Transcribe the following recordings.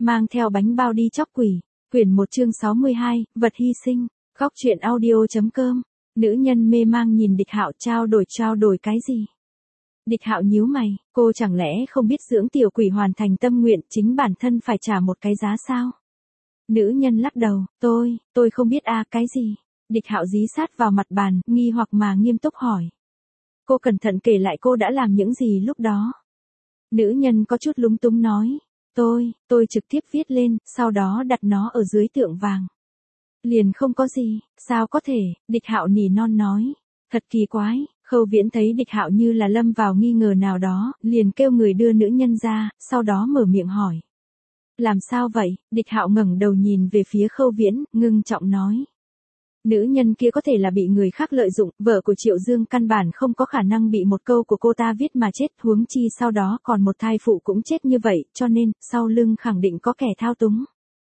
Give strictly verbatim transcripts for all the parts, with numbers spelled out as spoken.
mang theo bánh bao đi chóc quỷ. Quyển một chương sáu mươi hai, vật hy sinh. Góc truyện audio.com. Nữ nhân mê mang nhìn Địch Hạo trao đổi trao đổi cái gì? Địch Hạo nhíu mày, cô chẳng lẽ không biết dưỡng tiểu quỷ hoàn thành tâm nguyện chính bản thân phải trả một cái giá sao? Nữ nhân lắc đầu, tôi, tôi không biết a cái gì? Địch Hạo dí sát vào mặt bàn, nghi hoặc mà nghiêm túc hỏi. Cô cẩn thận kể lại cô đã làm những gì lúc đó. Nữ nhân có chút lúng túng nói, tôi, tôi trực tiếp viết lên, sau đó đặt nó ở dưới tượng vàng. Liền không có gì, sao có thể? Địch Hạo nỉ non nói, thật kỳ quái. Khâu Viễn thấy Địch Hạo như là lâm vào nghi ngờ nào đó, liền kêu người đưa nữ nhân ra, sau đó mở miệng hỏi. Làm sao vậy? Địch Hạo ngẩng đầu nhìn về phía Khâu Viễn, ngưng trọng nói. Nữ nhân kia có thể là bị người khác lợi dụng, vợ của Triệu Dương căn bản không có khả năng bị một câu của cô ta viết mà chết, huống chi sau đó còn một thai phụ cũng chết như vậy, cho nên, sau lưng khẳng định có kẻ thao túng.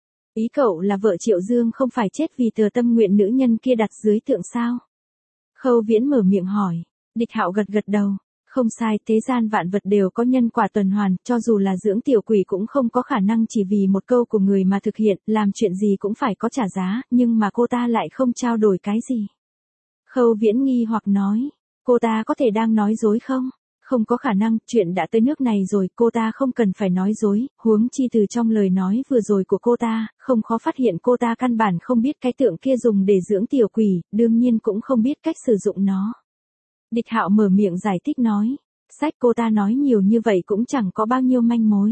Ý cậu là vợ Triệu Dương không phải chết vì thừa tâm nguyện nữ nhân kia đặt dưới tượng sao? Khâu Viễn mở miệng hỏi. Địch Hạo gật gật đầu. Không sai, thế gian vạn vật đều có nhân quả tuần hoàn, cho dù là dưỡng tiểu quỷ cũng không có khả năng chỉ vì một câu của người mà thực hiện, làm chuyện gì cũng phải có trả giá, nhưng mà cô ta lại không trao đổi cái gì. Khâu Viễn nghi hoặc nói, cô ta có thể đang nói dối không? Không có khả năng, chuyện đã tới nước này rồi, cô ta không cần phải nói dối, huống chi từ trong lời nói vừa rồi của cô ta, không khó phát hiện cô ta căn bản không biết cái tượng kia dùng để dưỡng tiểu quỷ, đương nhiên cũng không biết cách sử dụng nó. Địch Hạo mở miệng giải thích nói, sách cô ta nói nhiều như vậy cũng chẳng có bao nhiêu manh mối.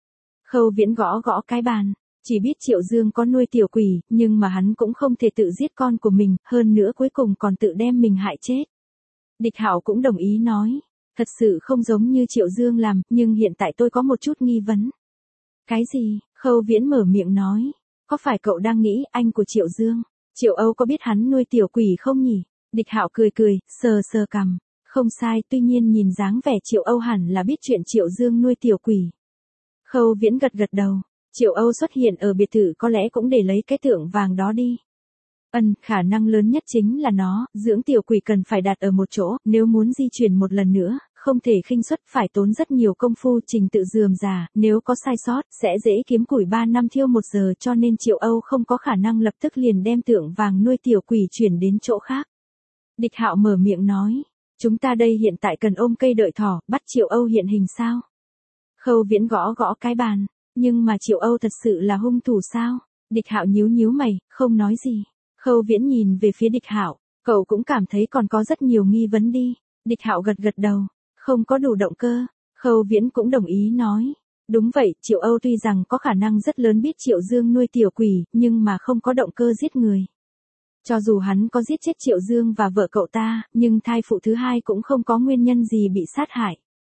Khâu Viễn gõ gõ cái bàn, chỉ biết Triệu Dương có nuôi tiểu quỷ, nhưng mà hắn cũng không thể tự giết con của mình, hơn nữa cuối cùng còn tự đem mình hại chết. Địch Hạo cũng đồng ý nói, thật sự không giống như Triệu Dương làm, nhưng hiện tại tôi có một chút nghi vấn. Cái gì? Khâu Viễn mở miệng nói, có phải cậu đang nghĩ anh của Triệu Dương, Triệu Âu có biết hắn nuôi tiểu quỷ không nhỉ? Địch Hạo cười cười, sờ sờ cằm, không sai, tuy nhiên nhìn dáng vẻ Triệu Âu hẳn là biết chuyện Triệu Dương nuôi tiểu quỷ. Khâu Viễn gật gật đầu, Triệu Âu xuất hiện ở biệt thự có lẽ cũng để lấy cái tượng vàng đó đi. Ừm, khả năng lớn nhất chính là nó, dưỡng tiểu quỷ cần phải đặt ở một chỗ, nếu muốn di chuyển một lần nữa, không thể khinh suất, phải tốn rất nhiều công phu, trình tự rườm rà, nếu có sai sót, sẽ dễ kiếm củi ba năm thiêu một giờ, cho nên Triệu Âu không có khả năng lập tức liền đem tượng vàng nuôi tiểu quỷ chuyển đến chỗ khác. Địch Hạo mở miệng nói, chúng ta đây hiện tại cần ôm cây đợi thỏ, bắt Triệu Âu hiện hình sao? Khâu Viễn gõ gõ cái bàn, nhưng mà Triệu Âu thật sự là hung thủ sao? Địch Hạo nhíu nhíu mày, không nói gì. Khâu Viễn nhìn về phía Địch Hạo, cậu cũng cảm thấy còn có rất nhiều nghi vấn đi. Địch Hạo gật gật đầu, không có đủ động cơ. Khâu Viễn cũng đồng ý nói, đúng vậy, Triệu Âu tuy rằng có khả năng rất lớn biết Triệu Dương nuôi tiểu quỷ, nhưng mà không có động cơ giết người. Cho dù hắn có giết chết Triệu Dương và vợ cậu ta, nhưng thai phụ thứ hai cũng không có nguyên nhân gì bị sát hại.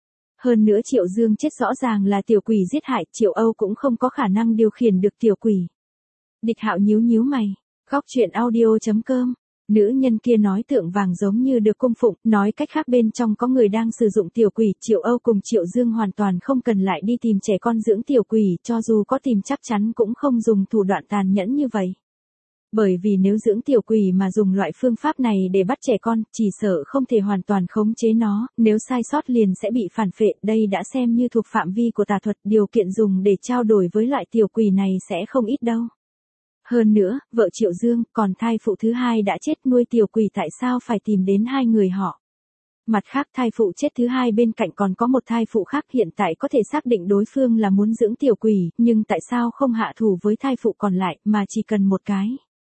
Hơn nữa Triệu Dương chết rõ ràng là tiểu quỷ giết hại, Triệu Âu cũng không có khả năng điều khiển được tiểu quỷ. Địch Hạo nhíu nhíu mày, góc truyện audio.com. Nữ nhân kia nói tượng vàng giống như được cung phụng, nói cách khác bên trong có người đang sử dụng tiểu quỷ, Triệu Âu cùng Triệu Dương hoàn toàn không cần lại đi tìm trẻ con dưỡng tiểu quỷ, cho dù có tìm chắc chắn cũng không dùng thủ đoạn tàn nhẫn như vậy. Bởi vì nếu dưỡng tiểu quỷ mà dùng loại phương pháp này để bắt trẻ con, chỉ sợ không thể hoàn toàn khống chế nó, nếu sai sót liền sẽ bị phản phệ, đây đã xem như thuộc phạm vi của tà thuật, điều kiện dùng để trao đổi với loại tiểu quỷ này sẽ không ít đâu. Hơn nữa, vợ Triệu Dương, còn thai phụ thứ hai đã chết, nuôi tiểu quỷ tại sao phải tìm đến hai người họ? Mặt khác thai phụ chết thứ hai bên cạnh còn có một thai phụ khác, hiện tại có thể xác định đối phương là muốn dưỡng tiểu quỷ, nhưng tại sao không hạ thủ với thai phụ còn lại, mà chỉ cần một cái?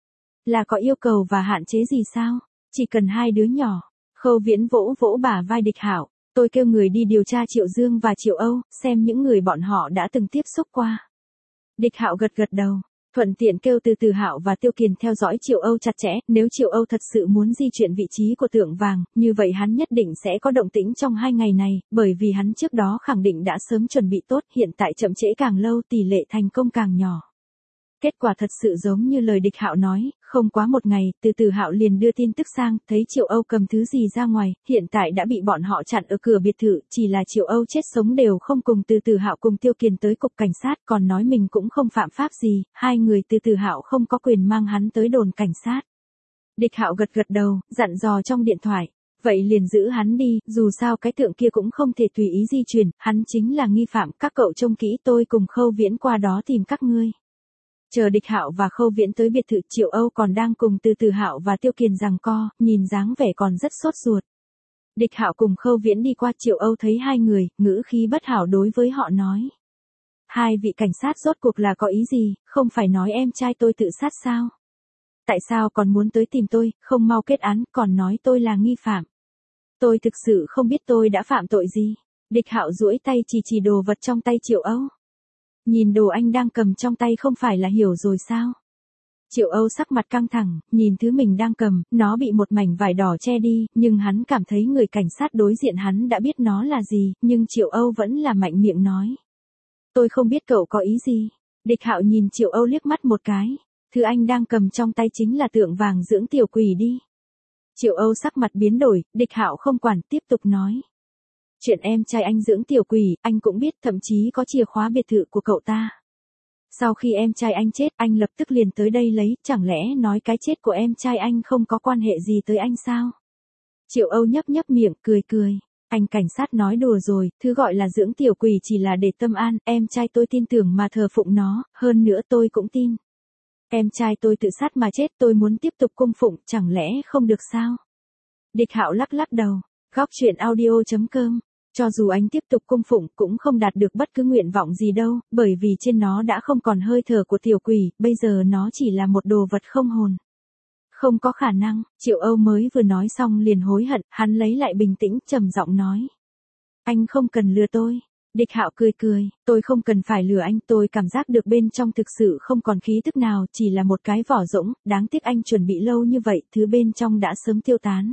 Là có yêu cầu và hạn chế gì sao? Chỉ cần hai đứa nhỏ. Khâu Viễn vỗ vỗ bả vai Địch Hạo, tôi kêu người đi điều tra Triệu Dương và Triệu Âu, xem những người bọn họ đã từng tiếp xúc qua. Địch Hạo gật gật đầu, thuận tiện kêu Từ Từ Hạo và Tiêu Kiền theo dõi Triệu Âu chặt chẽ, nếu Triệu Âu thật sự muốn di chuyển vị trí của tượng vàng, như vậy hắn nhất định sẽ có động tĩnh trong hai ngày này, bởi vì hắn trước đó khẳng định đã sớm chuẩn bị tốt, hiện tại chậm trễ càng lâu tỷ lệ thành công càng nhỏ. Kết quả thật sự giống như lời Địch Hạo nói, không quá một ngày, Từ Từ Hạo liền đưa tin tức sang, thấy Triệu Âu cầm thứ gì ra ngoài, hiện tại đã bị bọn họ chặn ở cửa biệt thự, chỉ là Triệu Âu chết sống đều không cùng Từ Từ Hạo cùng Tiêu Kiền tới cục cảnh sát, còn nói mình cũng không phạm pháp gì, hai người Từ Từ Hạo không có quyền mang hắn tới đồn cảnh sát. Địch Hạo gật gật đầu, dặn dò trong điện thoại, Vậy liền giữ hắn đi, dù sao cái tượng kia cũng không thể tùy ý di chuyển, hắn chính là nghi phạm, các cậu trông kỹ tôi cùng Khâu Viễn qua đó tìm các ngươi. Chờ Địch Hạo và Khâu Viễn tới biệt thự, Triệu Âu còn đang cùng Từ Từ Hạo và Tiêu Kiền giằng co, nhìn dáng vẻ còn rất sốt ruột. Địch Hạo cùng Khâu Viễn đi qua, Triệu Âu thấy hai người, ngữ khí bất hảo đối với họ nói. Hai vị cảnh sát rốt cuộc là có ý gì, không phải nói em trai tôi tự sát sao? Tại sao còn muốn tới tìm tôi, không mau kết án, còn nói tôi là nghi phạm? Tôi thực sự không biết tôi đã phạm tội gì. Địch Hạo duỗi tay chỉ chỉ đồ vật trong tay Triệu Âu. Nhìn đồ anh đang cầm trong tay không phải là hiểu rồi sao? Triệu Âu sắc mặt căng thẳng, nhìn thứ mình đang cầm, nó bị một mảnh vải đỏ che đi, nhưng hắn cảm thấy người cảnh sát đối diện hắn đã biết nó là gì, nhưng Triệu Âu vẫn là mạnh miệng nói. Tôi không biết cậu có ý gì. Địch Hạo nhìn Triệu Âu liếc mắt một cái. Thứ anh đang cầm trong tay chính là tượng vàng dưỡng tiểu quỷ đi. Triệu Âu sắc mặt biến đổi, Địch Hạo không quản, tiếp tục nói. Chuyện em trai anh dưỡng tiểu quỷ, anh cũng biết, thậm chí có chìa khóa biệt thự của cậu ta. Sau khi em trai anh chết, anh lập tức liền tới đây lấy, chẳng lẽ nói cái chết của em trai anh không có quan hệ gì tới anh sao? Triệu Âu nhấp nhấp miệng, cười cười. Anh cảnh sát nói đùa rồi, thứ gọi là dưỡng tiểu quỷ chỉ là để tâm an, em trai tôi tin tưởng mà thờ phụng nó, hơn nữa tôi cũng tin. Em trai tôi tự sát mà chết, tôi muốn tiếp tục cung phụng, chẳng lẽ không được sao? Địch Hạo lắc lắc đầu, góc truyện audio chấm com. Cho dù anh tiếp tục cung phụng cũng không đạt được bất cứ nguyện vọng gì đâu, bởi vì trên nó đã không còn hơi thở của tiểu quỷ, bây giờ nó chỉ là một đồ vật không hồn. Không có khả năng, Triệu Âu mới vừa nói xong liền hối hận, hắn lấy lại bình tĩnh, trầm giọng nói. Anh không cần lừa tôi. Địch Hạo cười cười, tôi không cần phải lừa anh, tôi cảm giác được bên trong thực sự không còn khí tức nào, chỉ là một cái vỏ rỗng, đáng tiếc anh chuẩn bị lâu như vậy, thứ bên trong đã sớm tiêu tán.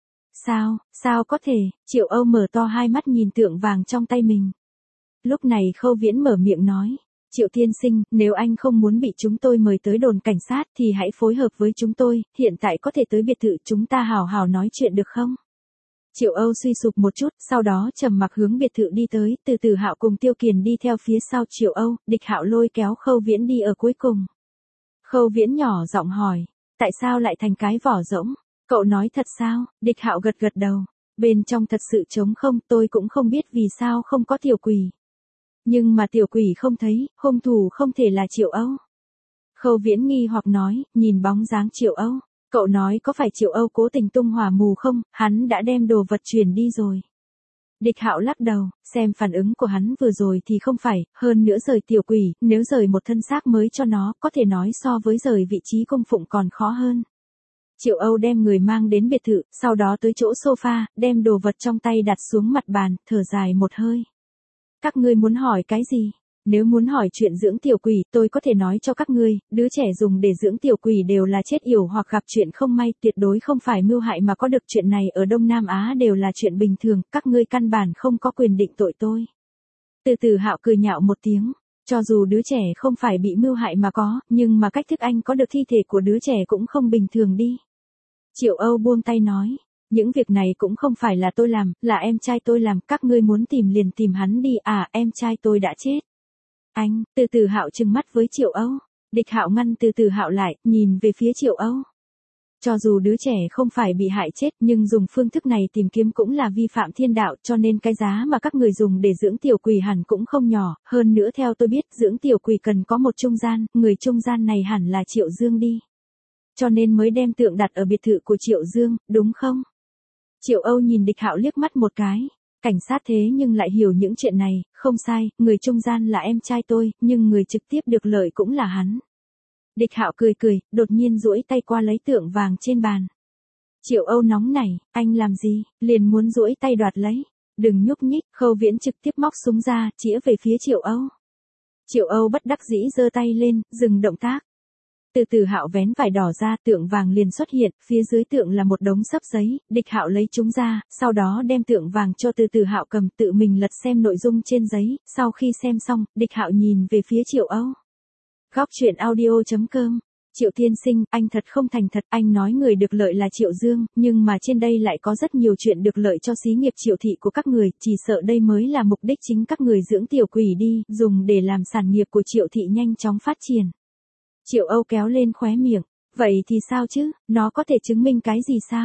Sao, sao có thể, Triệu Âu mở to hai mắt nhìn tượng vàng trong tay mình. Lúc này Khâu Viễn mở miệng nói, Triệu tiên sinh, nếu anh không muốn bị chúng tôi mời tới đồn cảnh sát thì hãy phối hợp với chúng tôi, hiện tại có thể tới biệt thự chúng ta hào hào nói chuyện được không? Triệu Âu suy sụp một chút, sau đó trầm mặc hướng biệt thự đi tới, Từ Từ Hạo cùng Tiêu Kiền đi theo phía sau Triệu Âu, Địch Hạo lôi kéo Khâu Viễn đi ở cuối cùng. Khâu Viễn nhỏ giọng hỏi, tại sao lại thành cái vỏ rỗng? Cậu nói thật sao? Địch Hạo gật gật đầu. Bên trong thật sự trống không, tôi cũng không biết vì sao không có tiểu quỷ. Nhưng mà tiểu quỷ không thấy, hung thủ không thể là Triệu Âu. Khâu Viễn nghi hoặc nói, nhìn bóng dáng Triệu Âu. Cậu nói có phải Triệu Âu cố tình tung hỏa mù không, hắn đã đem đồ vật chuyển đi rồi. Địch Hạo lắc đầu, xem phản ứng của hắn vừa rồi thì không phải, hơn nữa rời tiểu quỷ, nếu rời một thân xác mới cho nó, có thể nói so với rời vị trí cung phụng còn khó hơn. Triệu Âu đem người mang đến biệt thự, sau đó tới chỗ sofa, đem đồ vật trong tay đặt xuống mặt bàn, thở dài một hơi. Các ngươi muốn hỏi cái gì? Nếu muốn hỏi chuyện dưỡng tiểu quỷ, tôi có thể nói cho các ngươi, đứa trẻ dùng để dưỡng tiểu quỷ đều là chết yểu hoặc gặp chuyện không may, tuyệt đối không phải mưu hại mà có được chuyện này ở Đông Nam Á đều là chuyện bình thường, các ngươi căn bản không có quyền định tội tôi. Từ Từ Hạo cười nhạo một tiếng, cho dù đứa trẻ không phải bị mưu hại mà có, nhưng mà cách thức anh có được thi thể của đứa trẻ cũng không bình thường đi. Triệu Âu buông tay nói, những việc này cũng không phải là tôi làm, là em trai tôi làm, các ngươi muốn tìm liền tìm hắn đi, à, em trai tôi đã chết. Anh, Từ Từ Hạo trừng mắt với Triệu Âu. Địch Hạo ngăn Từ Từ Hạo lại, nhìn về phía Triệu Âu. Cho dù đứa trẻ không phải bị hại chết, nhưng dùng phương thức này tìm kiếm cũng là vi phạm thiên đạo, cho nên cái giá mà các người dùng để dưỡng tiểu quỷ hẳn cũng không nhỏ, hơn nữa theo tôi biết, dưỡng tiểu quỷ cần có một trung gian, người trung gian này hẳn là Triệu Dương đi. Cho nên mới đem tượng đặt ở biệt thự của Triệu Dương, đúng không? Triệu Âu nhìn Địch Hạo liếc mắt một cái. Cảnh sát thế nhưng lại hiểu những chuyện này, không sai, người trung gian là em trai tôi, nhưng người trực tiếp được lợi cũng là hắn. Địch Hạo cười cười, đột nhiên duỗi tay qua lấy tượng vàng trên bàn. Triệu Âu nóng nảy, anh làm gì, liền muốn duỗi tay đoạt lấy. Đừng nhúc nhích, Khâu Viễn trực tiếp móc súng ra, chĩa về phía Triệu Âu. Triệu Âu bất đắc dĩ giơ tay lên, dừng động tác. Từ Từ Hạo vén vải đỏ ra, tượng vàng liền xuất hiện, phía dưới tượng là một đống xấp giấy, Địch Hạo lấy chúng ra, sau đó đem tượng vàng cho Từ Từ Hạo cầm, tự mình lật xem nội dung trên giấy, sau khi xem xong, Địch Hạo nhìn về phía Triệu Âu. Góc truyện audio chấm com. Triệu tiên sinh, anh thật không thành thật, anh nói người được lợi là Triệu Dương, nhưng mà trên đây lại có rất nhiều chuyện được lợi cho xí nghiệp Triệu thị của các người, chỉ sợ đây mới là mục đích chính các người dưỡng tiểu quỷ đi, dùng để làm sản nghiệp của Triệu thị nhanh chóng phát triển. Triệu Âu kéo lên khóe miệng, vậy thì sao chứ, nó có thể chứng minh cái gì sao?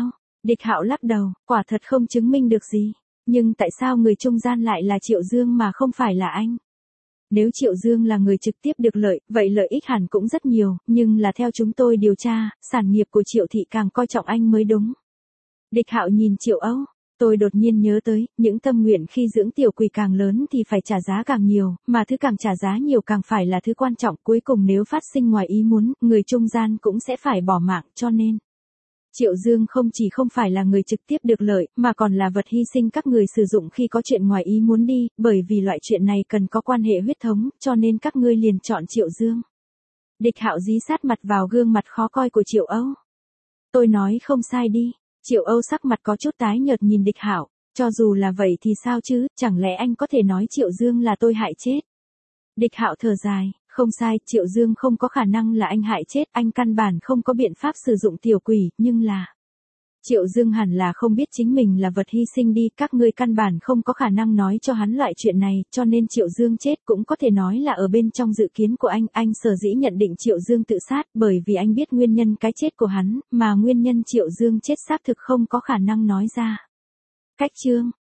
Địch Hạo lắc đầu, quả thật không chứng minh được gì. Nhưng tại sao người trung gian lại là Triệu Dương mà không phải là anh? Nếu Triệu Dương là người trực tiếp được lợi, vậy lợi ích hẳn cũng rất nhiều, nhưng là theo chúng tôi điều tra, sản nghiệp của Triệu thị càng coi trọng anh mới đúng. Địch Hạo nhìn Triệu Âu, tôi đột nhiên nhớ tới, những tâm nguyện khi dưỡng tiểu quỷ càng lớn thì phải trả giá càng nhiều, mà thứ càng trả giá nhiều càng phải là thứ quan trọng, cuối cùng nếu phát sinh ngoài ý muốn, người trung gian cũng sẽ phải bỏ mạng, cho nên Triệu Dương không chỉ không phải là người trực tiếp được lợi, mà còn là vật hy sinh các người sử dụng khi có chuyện ngoài ý muốn đi, bởi vì loại chuyện này cần có quan hệ huyết thống, cho nên các ngươi liền chọn Triệu Dương. Địch Hạo dí sát mặt vào gương mặt khó coi của Triệu Âu. Tôi nói không sai đi. Triệu Âu sắc mặt có chút tái nhợt nhìn Địch Hạo, cho dù là vậy thì sao chứ, chẳng lẽ anh có thể nói Triệu Dương là tôi hại chết? Địch Hạo thở dài, không sai, Triệu Dương không có khả năng là anh hại chết, anh căn bản không có biện pháp sử dụng tiểu quỷ, nhưng là Triệu Dương hẳn là không biết chính mình là vật hy sinh đi, các ngươi căn bản không có khả năng nói cho hắn loại chuyện này, cho nên Triệu Dương chết cũng có thể nói là ở bên trong dự kiến của anh, anh sở dĩ nhận định Triệu Dương tự sát bởi vì anh biết nguyên nhân cái chết của hắn, mà nguyên nhân Triệu Dương chết xác thực không có khả năng nói ra. Cách chương